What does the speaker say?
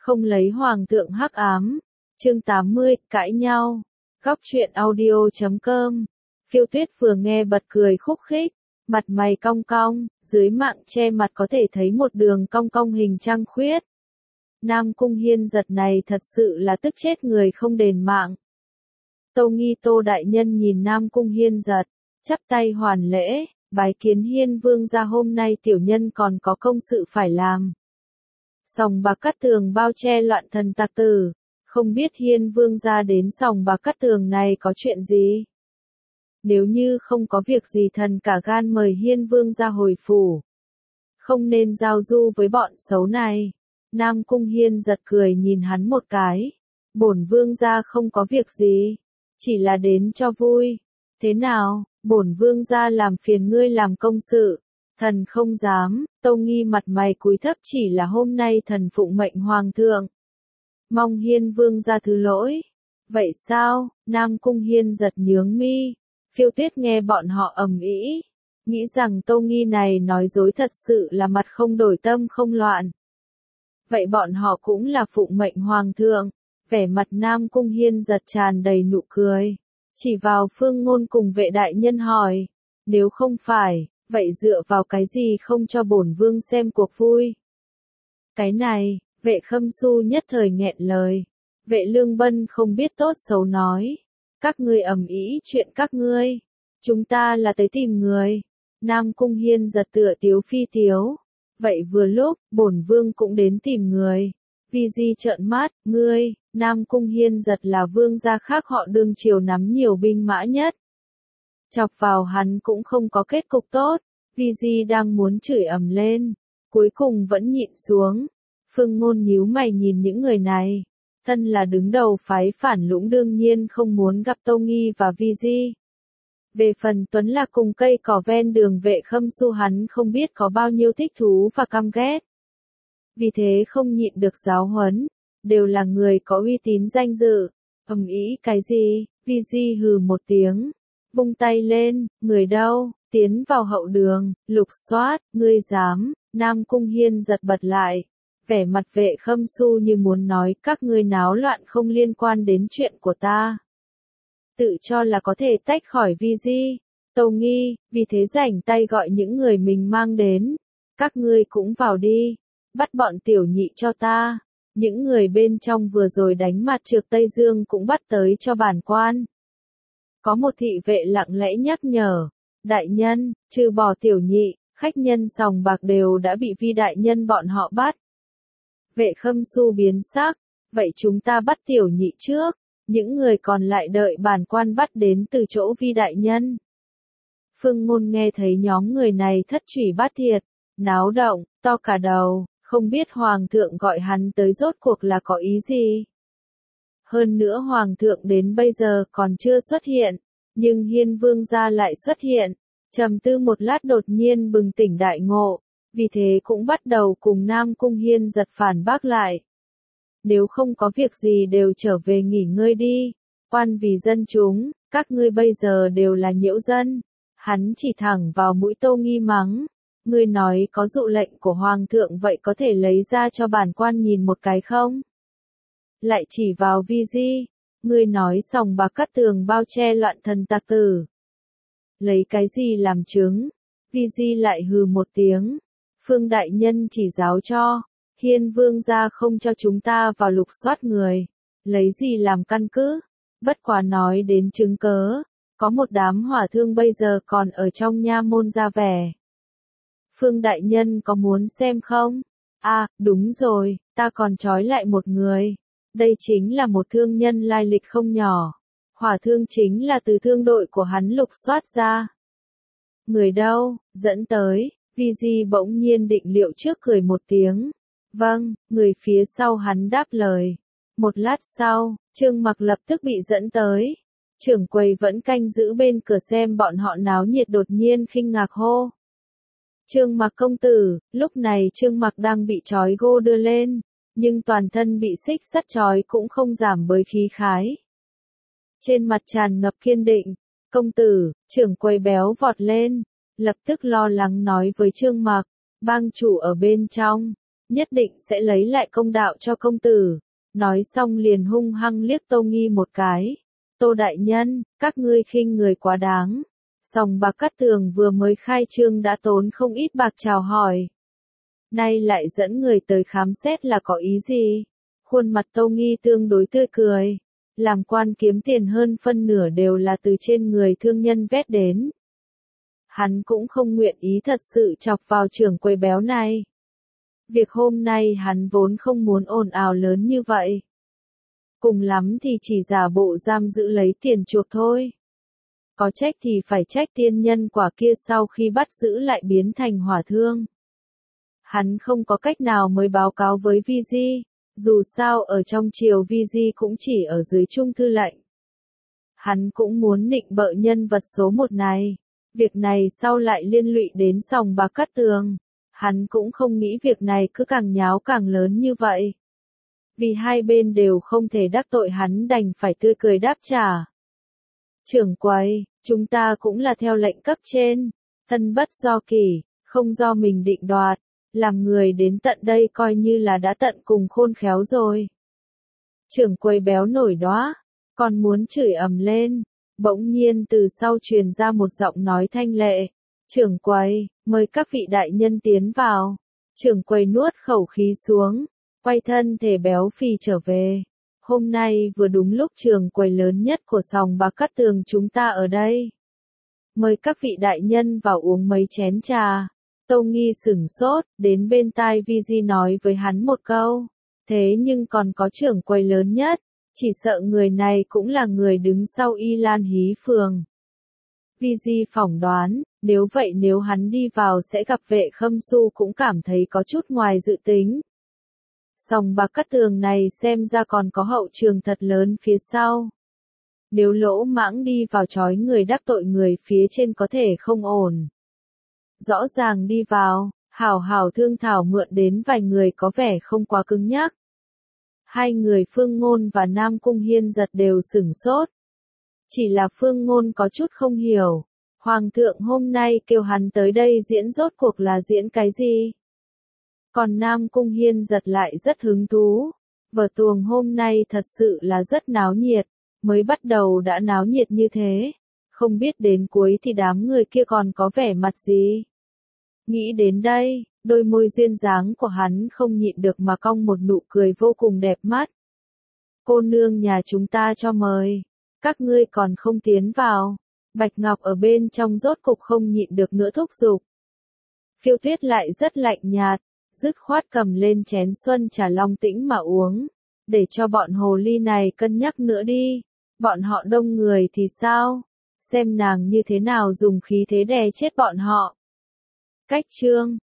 Không lấy hoàng thượng hắc ám. Chương 80, cãi nhau. Góc truyện audio.com. Phiêu Tuyết vừa nghe bật cười khúc khích, mặt mày cong cong, dưới mạng che mặt có thể thấy một đường cong cong hình trăng khuyết. Nam Cung Hiên giật này thật sự là tức chết người không đền mạng. Tâu Nghi Tô đại nhân nhìn Nam Cung Hiên giật, chắp tay hoàn lễ, bái kiến Hiên vương gia, hôm nay tiểu nhân còn có công sự phải làm. Sòng bạc Cát Tường bao che loạn thần tặc tử, không biết Hiên vương gia đến sòng bạc Cát Tường này có chuyện gì? Nếu như không có việc gì thần cả gan mời Hiên vương gia hồi phủ. Không nên giao du với bọn xấu này. Nam Cung Hiên giật cười nhìn hắn một cái. Bổn vương gia không có việc gì, chỉ là đến cho vui. Thế nào, bổn vương gia làm phiền ngươi làm công sự? Thần không dám. Tâu Nghi mặt mày cúi thấp, chỉ là hôm nay thần phụng mệnh hoàng thượng. Mong Hiên vương gia thứ lỗi. Vậy sao? Nam Cung Hiên giật nhướng mi. Phiêu Tuyết nghe bọn họ ầm ĩ, nghĩ rằng Tâu Nghi này nói dối thật sự là mặt không đổi tâm không loạn. Vậy bọn họ cũng là phụng mệnh hoàng thượng. Vẻ mặt Nam Cung Hiên giật tràn đầy nụ cười, chỉ vào Phương Ngôn cùng Vệ đại nhân hỏi, nếu không phải, vậy dựa vào cái gì không cho bổn vương xem cuộc vui? Cái này, Vệ Khâm Xu nhất thời nghẹn lời. Vệ Lương Bân không biết tốt xấu nói, các ngươi ầm ĩ chuyện các ngươi, chúng ta là tới tìm người. Nam Cung Hiên giật tựa tiếu phi tiếu, vậy vừa lúc, bổn vương cũng đến tìm người. Vi Di trợn mắt, ngươi? Nam Cung Hiên giật là vương gia khác họ đương triều nắm nhiều binh mã nhất. Chọc vào hắn cũng không có kết cục tốt. Vi Di đang muốn chửi ầm lên, cuối cùng vẫn nhịn xuống. Phương Ngôn nhíu mày nhìn những người này. Thân là đứng đầu phái phản lũng đương nhiên không muốn gặp Tâu Nghi và Vi Di. Về phần Tuấn Lạc cùng cây cỏ ven đường Vệ Khâm Xu hắn không biết có bao nhiêu thích thú và căm ghét. Vì thế không nhịn được giáo huấn, đều là người có uy tín danh dự. Ầm ĩ cái gì? Vi Di hừ một tiếng, vung tay lên, người đâu? Tiến vào hậu đường, lục soát, ngươi dám? Nam Cung Hiên giật bật lại, vẻ mặt Vệ Khâm Xu như muốn nói các ngươi náo loạn không liên quan đến chuyện của ta. Tự cho là có thể tách khỏi Vi Di, Tâu Nghi, vì thế rảnh tay gọi những người mình mang đến. Các ngươi cũng vào đi, bắt bọn tiểu nhị cho ta. Những người bên trong vừa rồi đánh mặt trược Tây Dương cũng bắt tới cho bản quan. Có một thị vệ lặng lẽ nhắc nhở, đại nhân, trừ bỏ tiểu nhị, khách nhân sòng bạc đều đã bị Vi đại nhân bọn họ bắt. Vệ Khâm Xu biến sắc, vậy chúng ta bắt tiểu nhị trước, những người còn lại đợi bản quan bắt đến từ chỗ Vi đại nhân. Phương Ngôn nghe thấy nhóm người này thất trủy bát thiệt, náo động, to cả đầu, không biết hoàng thượng gọi hắn tới rốt cuộc là có ý gì. Hơn nữa hoàng thượng đến bây giờ còn chưa xuất hiện, nhưng Hiên vương gia lại xuất hiện. Trầm tư một lát đột nhiên bừng tỉnh đại ngộ, vì thế cũng bắt đầu cùng Nam Cung Hiên giật phản bác lại. Nếu không có việc gì đều trở về nghỉ ngơi đi, quan vì dân chúng, các ngươi bây giờ đều là nhiễu dân. Hắn chỉ thẳng vào mũi Tâu Nghi mắng, ngươi nói có dụ lệnh của hoàng thượng vậy có thể lấy ra cho bản quan nhìn một cái không? Lại chỉ vào Vi Di, ngươi nói sòng bạc Cát Tường bao che loạn thần tặc tử. Lấy cái gì làm chứng? Vi Di lại hừ một tiếng, Phương đại nhân chỉ giáo cho, Hiên vương gia không cho chúng ta vào lục soát người, lấy gì làm căn cứ? Bất quá nói đến chứng cớ, có một đám hỏa thương bây giờ còn ở trong nha môn ra vẻ. Phương đại nhân có muốn xem không? À, đúng rồi, ta còn trói lại một người. Đây chính là một thương nhân lai lịch không nhỏ. Hỏa thương chính là từ thương đội của hắn lục soát ra. Người đâu? Dẫn tới. Vi Di bỗng nhiên định liệu trước cười một tiếng. Vâng, người phía sau hắn đáp lời. Một lát sau, Trương Mặc lập tức bị dẫn tới. Trưởng quầy vẫn canh giữ bên cửa xem bọn họ náo nhiệt đột nhiên khinh ngạc hô. Trương Mặc công tử. Lúc này Trương Mặc đang bị trói gô đưa lên, nhưng toàn thân bị xích sắt trói cũng không giảm bớt khí khái. Trên mặt tràn ngập kiên định. Công tử. Trưởng quầy béo vọt lên, lập tức lo lắng nói với Trương Mặc, bang chủ ở bên trong, nhất định sẽ lấy lại công đạo cho công tử. Nói xong liền hung hăng liếc Tô Nghi một cái. Tô đại nhân, các ngươi khinh người quá đáng. Sòng bạc Cát Tường vừa mới khai trương đã tốn không ít bạc chào hỏi. Nay lại dẫn người tới khám xét là có ý gì? Khuôn mặt Tô Nghi tương đối tươi cười. Làm quan kiếm tiền hơn phân nửa đều là từ trên người thương nhân vét đến. Hắn cũng không nguyện ý thật sự chọc vào trưởng quầy béo này. Việc hôm nay hắn vốn không muốn ồn ào lớn như vậy. Cùng lắm thì chỉ giả bộ giam giữ lấy tiền chuộc thôi. Có trách thì phải trách tiên nhân quả kia sau khi bắt giữ lại biến thành hỏa thương. Hắn không có cách nào mới báo cáo với Vi Di, dù sao ở trong triều Vi Di cũng chỉ ở dưới trung thư lệnh. Hắn cũng muốn nịnh bợ nhân vật số một này, việc này sau lại liên lụy đến sòng bạc Cát Tường. Hắn cũng không nghĩ việc này cứ càng nháo càng lớn như vậy. Vì hai bên đều không thể đắc tội hắn đành phải tươi cười đáp trả. Trưởng quầy, chúng ta cũng là theo lệnh cấp trên, thân bất do kỷ, không do mình định đoạt, làm người đến tận đây coi như là đã tận cùng khôn khéo rồi. Trưởng quầy béo nổi đoá, còn muốn chửi ầm lên, bỗng nhiên từ sau truyền ra một giọng nói thanh lệ. Trưởng quầy, mời các vị đại nhân tiến vào. Trưởng quầy nuốt khẩu khí xuống, quay thân thể béo phì trở về. Hôm nay vừa đúng lúc trưởng quầy lớn nhất của sòng bạc Cát Tường chúng ta ở đây. Mời các vị đại nhân vào uống mấy chén trà. Tô Nghi sửng sốt, đến bên tai Vi Di nói với hắn một câu. Thế nhưng còn có trưởng quầy lớn nhất, chỉ sợ người này cũng là người đứng sau Y Lan Hí Phường. Vi Di phỏng đoán, nếu vậy nếu hắn đi vào sẽ gặp Vệ Khâm Xu cũng cảm thấy có chút ngoài dự tính. Sòng bạc Cát Tường này xem ra còn có hậu trường thật lớn phía sau. Nếu lỗ mãng đi vào chói người đắc tội người phía trên có thể không ổn. Rõ ràng đi vào, hảo hảo thương thảo mượn đến vài người có vẻ không quá cứng nhắc. Hai người Phương Ngôn và Nam Cung Hiên Giật đều sửng sốt. Chỉ là Phương Ngôn có chút không hiểu. Hoàng thượng hôm nay kêu hắn tới đây diễn rốt cuộc là diễn cái gì? Còn Nam Cung Hiên Giật lại rất hứng thú. Vở tuồng hôm nay thật sự là rất náo nhiệt. Mới bắt đầu đã náo nhiệt như thế. Không biết đến cuối thì đám người kia còn có vẻ mặt gì? Nghĩ đến đây, đôi môi duyên dáng của hắn không nhịn được mà cong một nụ cười vô cùng đẹp mắt. Cô nương nhà chúng ta cho mời. Các ngươi còn không tiến vào. Bạch Ngọc ở bên trong rốt cục không nhịn được nữa thúc giục. Phiêu Tuyết lại rất lạnh nhạt, dứt khoát cầm lên chén xuân trà long tĩnh mà uống. Để cho bọn hồ ly này cân nhắc nữa đi. Bọn họ đông người thì sao? Xem nàng như thế nào dùng khí thế đè chết bọn họ. Cách chương